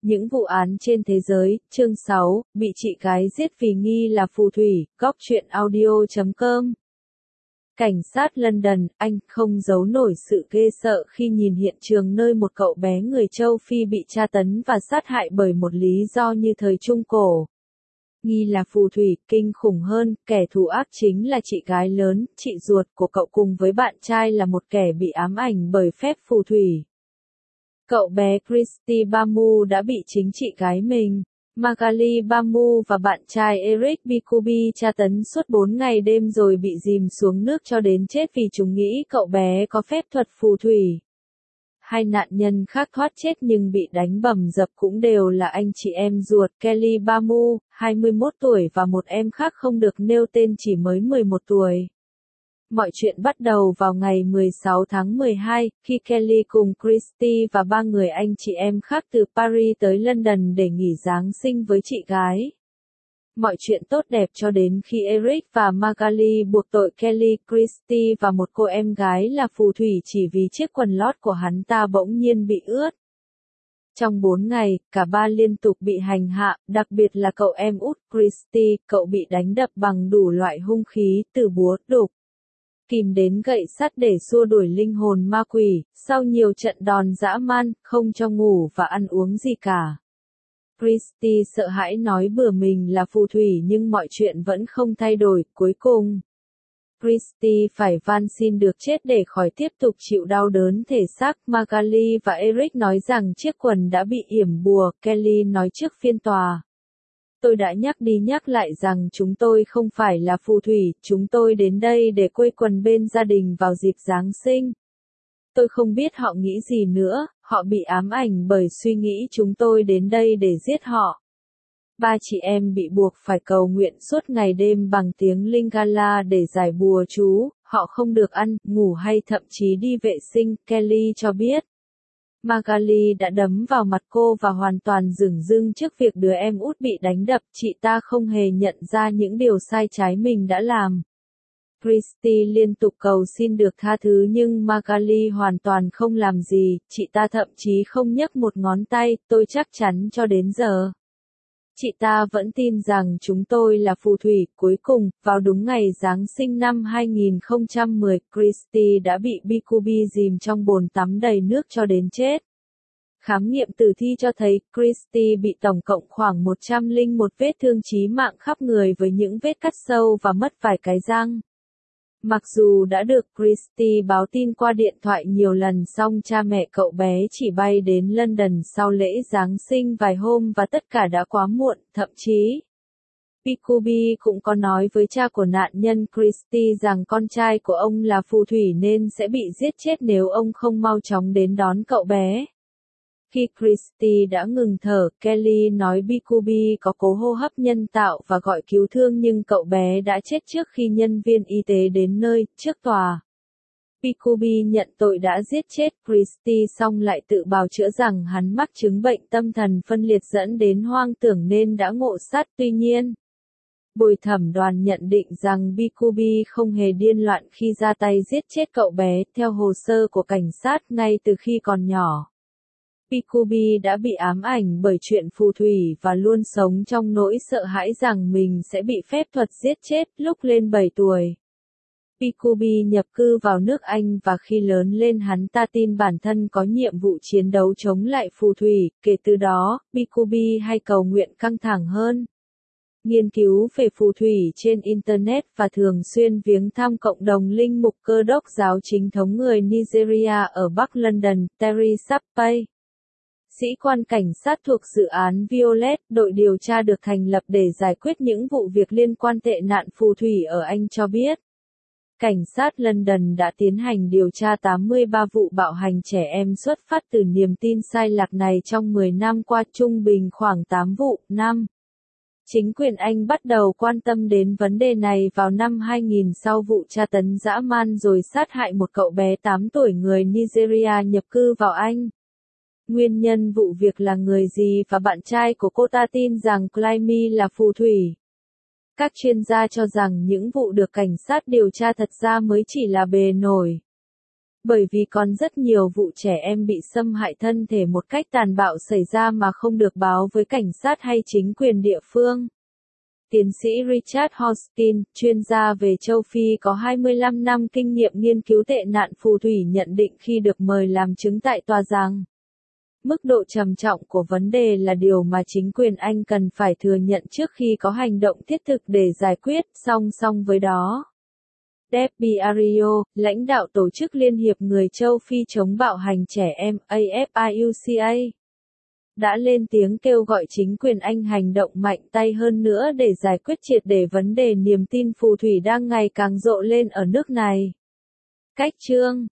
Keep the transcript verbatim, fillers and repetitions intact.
Những vụ án trên thế giới, chương sáu, bị chị gái giết vì nghi là phù thủy, góc truyện audio chấm com. Cảnh sát London, Anh, không giấu nổi sự ghê sợ khi nhìn hiện trường nơi một cậu bé người châu Phi bị tra tấn và sát hại bởi một lý do như thời Trung Cổ. Nghi là phù thủy, kinh khủng hơn, kẻ thù ác chính là chị gái lớn, chị ruột của cậu cùng với bạn trai là một kẻ bị ám ảnh bởi phép phù thủy. Cậu bé Christy Bamu đã bị chính chị gái mình, Magali Bamu và bạn trai Eric Bikubi tra tấn suốt bốn ngày đêm rồi bị dìm xuống nước cho đến chết vì chúng nghĩ cậu bé có phép thuật phù thủy. Hai nạn nhân khác thoát chết nhưng bị đánh bầm dập cũng đều là anh chị em ruột Kelly Bamu, hai mươi mốt tuổi và một em khác không được nêu tên chỉ mới mười một tuổi. Mọi chuyện bắt đầu vào ngày mười sáu tháng mười hai, khi Kelly cùng Christy và ba người anh chị em khác từ Paris tới London để nghỉ Giáng sinh với chị gái. Mọi chuyện tốt đẹp cho đến khi Eric và Magali buộc tội Kelly, Christy và một cô em gái là phù thủy chỉ vì chiếc quần lót của hắn ta bỗng nhiên bị ướt. Trong bốn ngày, cả ba liên tục bị hành hạ, đặc biệt là cậu em út Christy, cậu bị đánh đập bằng đủ loại hung khí, từ búa, đục, kìm đến gậy sắt để xua đuổi linh hồn ma quỷ, sau nhiều trận đòn dã man, không cho ngủ và ăn uống gì cả. Christy sợ hãi nói bừa mình là phù thủy nhưng mọi chuyện vẫn không thay đổi, cuối cùng Christy phải van xin được chết để khỏi tiếp tục chịu đau đớn thể xác. Magali và Eric nói rằng chiếc quần đã bị yểm bùa, Kelly nói trước phiên tòa. Tôi đã nhắc đi nhắc lại rằng chúng tôi không phải là phù thủy, chúng tôi đến đây để quây quần bên gia đình vào dịp Giáng sinh. Tôi không biết họ nghĩ gì nữa, họ bị ám ảnh bởi suy nghĩ chúng tôi đến đây để giết họ. Ba chị em bị buộc phải cầu nguyện suốt ngày đêm bằng tiếng Lingala để giải bùa chú, họ không được ăn, ngủ hay thậm chí đi vệ sinh, Kelly cho biết. Magali đã đấm vào mặt cô và hoàn toàn dửng dưng trước việc đứa em út bị đánh đập, chị ta không hề nhận ra những điều sai trái mình đã làm. Christy liên tục cầu xin được tha thứ nhưng Magali hoàn toàn không làm gì, chị ta thậm chí không nhấc một ngón tay, tôi chắc chắn cho đến giờ. Chị ta vẫn tin rằng chúng tôi là phù thủy. Cuối cùng, vào đúng ngày Giáng sinh năm hai nghìn không trăm mười, Christy đã bị Bikubi dìm trong bồn tắm đầy nước cho đến chết. Khám nghiệm tử thi cho thấy, Christy bị tổng cộng khoảng một trăm lẻ một vết thương chí mạng khắp người với những vết cắt sâu và mất vài cái răng. Mặc dù đã được Christy báo tin qua điện thoại nhiều lần song cha mẹ cậu bé chỉ bay đến London sau lễ Giáng sinh vài hôm và tất cả đã quá muộn, thậm chí Bikubi cũng có nói với cha của nạn nhân Christy rằng con trai của ông là phù thủy nên sẽ bị giết chết nếu ông không mau chóng đến đón cậu bé. Khi Christy đã ngừng thở, Kelly nói Bikubi có cố hô hấp nhân tạo và gọi cứu thương nhưng cậu bé đã chết trước khi nhân viên y tế đến nơi. Trước tòa, Bikubi nhận tội đã giết chết Christy song lại tự bào chữa rằng hắn mắc chứng bệnh tâm thần phân liệt dẫn đến hoang tưởng nên đã ngộ sát. Tuy nhiên, bồi thẩm đoàn nhận định rằng Bikubi không hề điên loạn khi ra tay giết chết cậu bé. Theo hồ sơ của cảnh sát, ngay từ khi còn nhỏ, Bikubi đã bị ám ảnh bởi chuyện phù thủy và luôn sống trong nỗi sợ hãi rằng mình sẽ bị phép thuật giết chết. Lúc lên bảy tuổi, Bikubi nhập cư vào nước Anh và khi lớn lên hắn ta tin bản thân có nhiệm vụ chiến đấu chống lại phù thủy. Kể từ đó, Bikubi hay cầu nguyện căng thẳng hơn, nghiên cứu về phù thủy trên Internet và thường xuyên viếng thăm cộng đồng linh mục Cơ đốc giáo chính thống người Nigeria ở Bắc London, Terry Sappey. Sĩ quan cảnh sát thuộc dự án Violet, đội điều tra được thành lập để giải quyết những vụ việc liên quan tệ nạn phù thủy ở Anh cho biết. Cảnh sát London đã tiến hành điều tra tám mươi ba vụ bạo hành trẻ em xuất phát từ niềm tin sai lạc này trong mười năm qua, trung bình khoảng tám vụ. Năm Chính quyền Anh bắt đầu quan tâm đến vấn đề này vào năm hai nghìn sau vụ tra tấn dã man rồi sát hại một cậu bé tám tuổi người Nigeria nhập cư vào Anh. Nguyên nhân vụ việc là người gì và bạn trai của cô ta tin rằng Clyde là phù thủy. Các chuyên gia cho rằng những vụ được cảnh sát điều tra thật ra mới chỉ là bề nổi. Bởi vì còn rất nhiều vụ trẻ em bị xâm hại thân thể một cách tàn bạo xảy ra mà không được báo với cảnh sát hay chính quyền địa phương. Tiến sĩ Richard Hoskins, chuyên gia về châu Phi có hai mươi lăm năm kinh nghiệm nghiên cứu tệ nạn phù thủy nhận định khi được mời làm chứng tại tòa rằng mức độ trầm trọng của vấn đề là điều mà chính quyền Anh cần phải thừa nhận trước khi có hành động thiết thực để giải quyết. Song song với đó, Debbie Ario, lãnh đạo tổ chức Liên hiệp người châu Phi chống bạo hành trẻ em A F I U C A, đã lên tiếng kêu gọi chính quyền Anh hành động mạnh tay hơn nữa để giải quyết triệt để vấn đề niềm tin phù thủy đang ngày càng rộ lên ở nước này. Cách chương